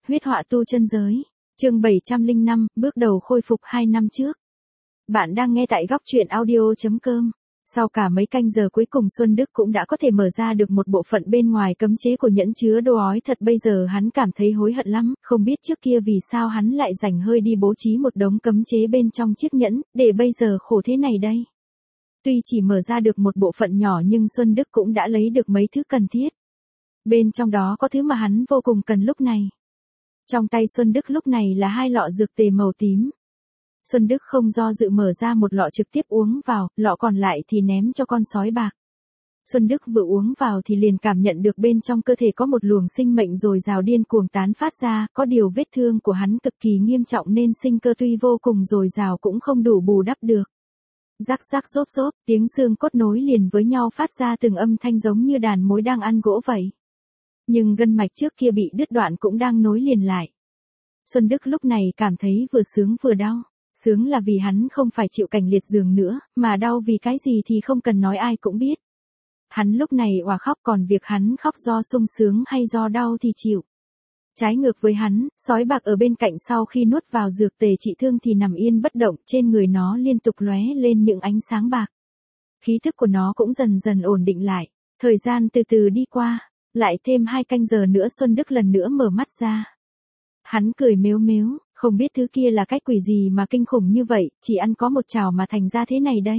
Huyết họa tu chân giới. Chương 705, bước đầu khôi phục 2 năm trước. Bạn đang nghe tại góc truyện audio.com. Sau cả mấy canh giờ cuối cùng Xuân Đức cũng đã có thể mở ra được một bộ phận bên ngoài cấm chế của nhẫn chứa đồ ói thật, bây giờ hắn cảm thấy hối hận lắm, không biết trước kia vì sao hắn lại rảnh hơi đi bố trí một đống cấm chế bên trong chiếc nhẫn, để bây giờ khổ thế này đây. Tuy chỉ mở ra được một bộ phận nhỏ nhưng Xuân Đức cũng đã lấy được mấy thứ cần thiết. Bên trong đó có thứ mà hắn vô cùng cần lúc này. Trong tay Xuân Đức lúc này là 2 lọ dược tề màu tím. Xuân Đức không do dự mở ra một lọ trực tiếp uống vào, lọ còn lại thì ném cho con sói bạc. Xuân Đức vừa uống vào thì liền cảm nhận được bên trong cơ thể có một luồng sinh mệnh dồi dào điên cuồng tán phát ra, có điều vết thương của hắn cực kỳ nghiêm trọng nên sinh cơ tuy vô cùng dồi dào cũng không đủ bù đắp được. Rắc rắc rốp rốp, tiếng xương cốt nối liền với nhau phát ra từng âm thanh giống như đàn mối đang ăn gỗ vậy. Nhưng gân mạch trước kia bị đứt đoạn cũng đang nối liền lại. Xuân Đức lúc này cảm thấy vừa sướng vừa đau. Sướng là vì hắn không phải chịu cảnh liệt giường nữa, mà đau vì cái gì thì không cần nói ai cũng biết. Hắn lúc này òa khóc, còn việc hắn khóc do sung sướng hay do đau thì chịu. Trái ngược với hắn, sói bạc ở bên cạnh sau khi nuốt vào dược tề trị thương thì nằm yên bất động, trên người nó liên tục lóe lên những ánh sáng bạc. Khí thức của nó cũng dần dần ổn định lại, thời gian từ từ đi qua, lại thêm 2 canh giờ nữa Xuân Đức lần nữa mở mắt ra. Hắn cười mếu mếu, không biết thứ kia là cái quỷ gì mà kinh khủng như vậy, chỉ ăn có một chảo mà thành ra thế này đây.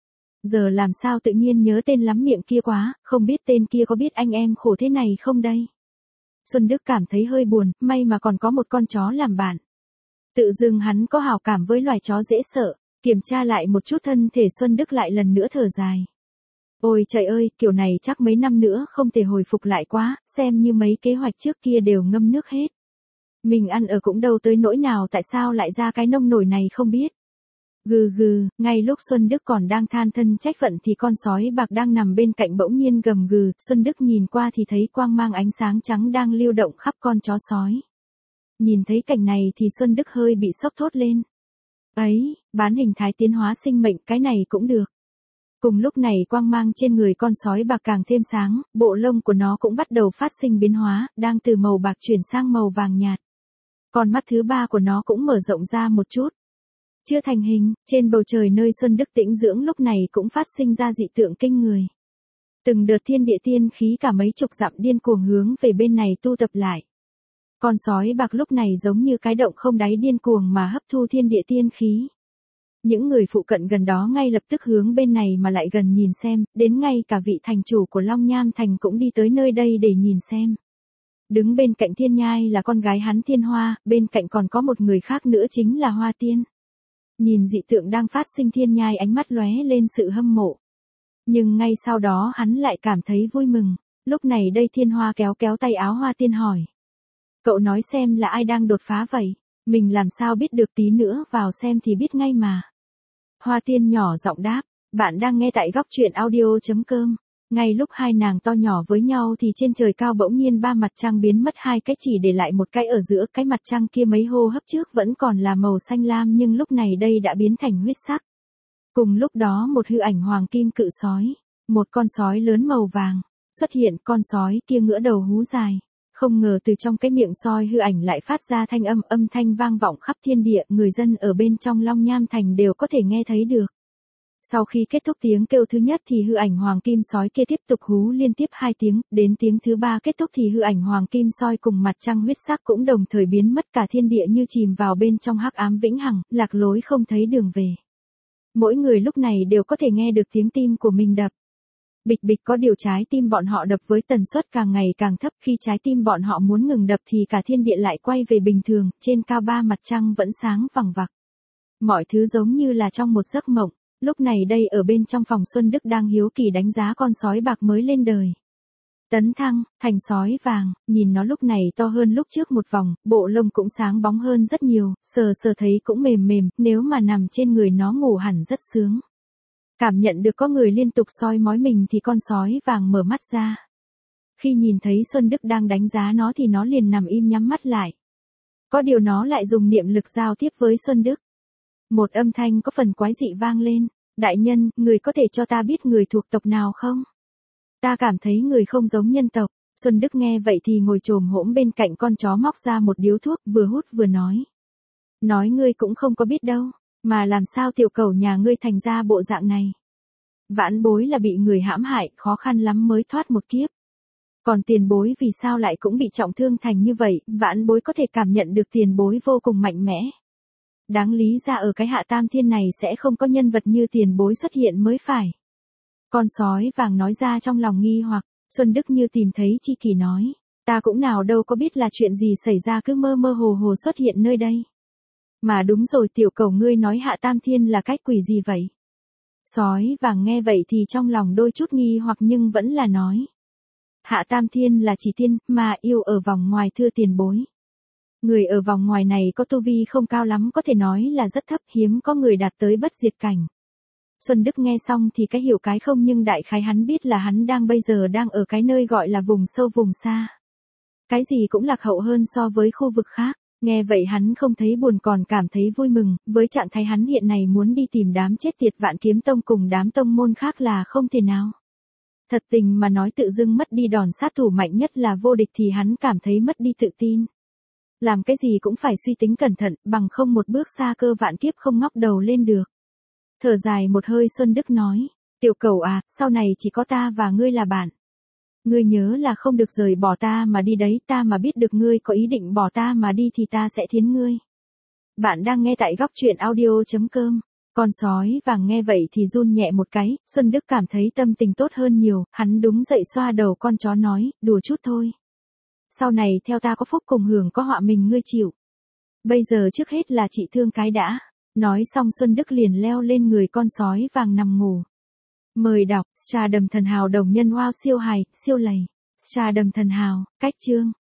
Giờ làm sao tự nhiên nhớ tên lắm miệng kia quá, không biết tên kia có biết anh em khổ thế này không đây. Xuân Đức cảm thấy hơi buồn, may mà còn có một con chó làm bạn. Tự dưng hắn có hảo cảm với loài chó dễ sợ, kiểm tra lại một chút thân thể Xuân Đức lại lần nữa thở dài. Ôi trời ơi, kiểu này chắc mấy năm nữa không thể hồi phục lại quá, xem như mấy kế hoạch trước kia đều ngâm nước hết. Mình ăn ở cũng đâu tới nỗi nào, tại sao lại ra cái nông nổi này không biết. Gừ gừ, ngay lúc Xuân Đức còn đang than thân trách phận thì con sói bạc đang nằm bên cạnh bỗng nhiên gầm gừ, Xuân Đức nhìn qua thì thấy quang mang ánh sáng trắng đang lưu động khắp con chó sói. Nhìn thấy cảnh này thì Xuân Đức hơi bị sốc thốt lên. Ấy, bán hình thái tiến hóa sinh mệnh, cái này cũng được. Cùng lúc này quang mang trên người con sói bạc càng thêm sáng, bộ lông của nó cũng bắt đầu phát sinh biến hóa, đang từ màu bạc chuyển sang màu vàng nhạt. Con mắt thứ 3 của nó cũng mở rộng ra một chút. Chưa thành hình, trên bầu trời nơi Xuân Đức tĩnh dưỡng lúc này cũng phát sinh ra dị tượng kinh người. Từng đợt thiên địa tiên khí cả mấy chục dặm điên cuồng hướng về bên này tu tập lại. Con sói bạc lúc này giống như cái động không đáy điên cuồng mà hấp thu thiên địa tiên khí. Những người phụ cận gần đó ngay lập tức hướng bên này mà lại gần nhìn xem, đến ngay cả vị thành chủ của Long Nham Thành cũng đi tới nơi đây để nhìn xem. Đứng bên cạnh Thiên Nhai là con gái hắn Thiên Hoa, bên cạnh còn có một người khác nữa chính là Hoa Tiên. Nhìn dị tượng đang phát sinh Thiên Nhai ánh mắt lóe lên sự hâm mộ. Nhưng ngay sau đó hắn lại cảm thấy vui mừng, lúc này đây Thiên Hoa kéo kéo tay áo Hoa Tiên hỏi. Cậu nói xem là ai đang đột phá vậy, mình làm sao biết được, tí nữa vào xem thì biết ngay mà. Hoa Tiên nhỏ giọng đáp, bạn đang nghe tại góc truyện audio.com. Ngay lúc hai nàng to nhỏ với nhau thì trên trời cao bỗng nhiên 3 mặt trăng biến mất, 2 cái chỉ để lại một cái ở giữa, cái mặt trăng kia mấy hô hấp trước vẫn còn là màu xanh lam nhưng lúc này đây đã biến thành huyết sắc. Cùng lúc đó một hư ảnh hoàng kim cự sói, một con sói lớn màu vàng, xuất hiện, con sói kia ngửa đầu hú dài. Không ngờ từ trong cái miệng sói hư ảnh lại phát ra âm thanh vang vọng khắp thiên địa, người dân ở bên trong Long Nham Thành đều có thể nghe thấy được. Sau khi kết thúc tiếng kêu thứ nhất thì hư ảnh hoàng kim sói kia tiếp tục hú liên tiếp 2 tiếng, đến tiếng thứ 3 kết thúc thì hư ảnh hoàng kim sói cùng mặt trăng huyết sắc cũng đồng thời biến mất, cả thiên địa như chìm vào bên trong hắc ám vĩnh hằng, lạc lối không thấy đường về. Mỗi người lúc này đều có thể nghe được tiếng tim của mình đập. Bịch bịch, có điều trái tim bọn họ đập với tần suất càng ngày càng thấp, khi trái tim bọn họ muốn ngừng đập thì cả thiên địa lại quay về bình thường, trên cao 3 mặt trăng vẫn sáng vằng vặc. Mọi thứ giống như là trong một giấc mộng. Lúc này đây ở bên trong phòng Xuân Đức đang hiếu kỳ đánh giá con sói bạc mới lên đời. Tấn thăng, thành sói vàng, nhìn nó lúc này to hơn lúc trước một vòng, bộ lông cũng sáng bóng hơn rất nhiều, sờ sờ thấy cũng mềm mềm, nếu mà nằm trên người nó ngủ hẳn rất sướng. Cảm nhận được có người liên tục soi mói mình thì con sói vàng mở mắt ra. Khi nhìn thấy Xuân Đức đang đánh giá nó thì nó liền nằm im nhắm mắt lại. Có điều nó lại dùng niệm lực giao tiếp với Xuân Đức. Một âm thanh có phần quái dị vang lên. Đại nhân, người có thể cho ta biết người thuộc tộc nào không? Ta cảm thấy người không giống nhân tộc. Xuân Đức nghe vậy thì ngồi chồm hổm bên cạnh con chó móc ra một điếu thuốc vừa hút vừa nói. Nói ngươi cũng không có biết đâu, mà làm sao tiểu cẩu nhà ngươi thành ra bộ dạng này. Vãn bối là bị người hãm hại, khó khăn lắm mới thoát một kiếp. Còn tiền bối vì sao lại cũng bị trọng thương thành như vậy, vãn bối có thể cảm nhận được tiền bối vô cùng mạnh mẽ. Đáng lý ra ở cái Hạ Tam Thiên này sẽ không có nhân vật như tiền bối xuất hiện mới phải. Con sói vàng nói ra trong lòng nghi hoặc, Xuân Đức như tìm thấy chi kỷ nói. Ta cũng nào đâu có biết là chuyện gì xảy ra cứ mơ mơ hồ hồ xuất hiện nơi đây. Mà đúng rồi tiểu cẩu ngươi nói Hạ Tam Thiên là cái quỷ gì vậy? Sói vàng nghe vậy thì trong lòng đôi chút nghi hoặc nhưng vẫn là nói. Hạ Tam Thiên là chỉ tiên, mà yêu ở vòng ngoài thưa tiền bối. Người ở vòng ngoài này có tu vi không cao lắm có thể nói là rất thấp, hiếm có người đạt tới bất diệt cảnh. Xuân Đức nghe xong thì cái hiểu cái không nhưng đại khái hắn biết là hắn bây giờ đang ở cái nơi gọi là vùng sâu vùng xa. Cái gì cũng lạc hậu hơn so với khu vực khác. Nghe vậy hắn không thấy buồn còn cảm thấy vui mừng, với trạng thái hắn hiện này muốn đi tìm đám chết tiệt Vạn Kiếm Tông cùng đám tông môn khác là không thể nào. Thật tình mà nói tự dưng mất đi đòn sát thủ mạnh nhất là vô địch thì hắn cảm thấy mất đi tự tin. Làm cái gì cũng phải suy tính cẩn thận, bằng không một bước xa cơ vạn kiếp không ngóc đầu lên được. Thở dài một hơi Xuân Đức nói, tiểu cẩu à, sau này chỉ có ta và ngươi là bạn. Ngươi nhớ là không được rời bỏ ta mà đi đấy, ta mà biết được ngươi có ý định bỏ ta mà đi thì ta sẽ thiến ngươi. Bạn đang nghe tại góc truyện audio.com. Con sói vàng nghe vậy thì run nhẹ một cái, Xuân Đức cảm thấy tâm tình tốt hơn nhiều, hắn đúng dậy xoa đầu con chó nói, đùa chút thôi. Sau này theo ta có phúc cùng hưởng có họa mình ngươi chịu. Bây giờ trước hết là trị thương cái đã. Nói xong Xuân Đức liền leo lên người con sói vàng nằm ngủ. Mời đọc, Trà Đầm Thần Hào đồng nhân wow siêu hài, siêu lầy. Trà Đầm Thần Hào, cách chương.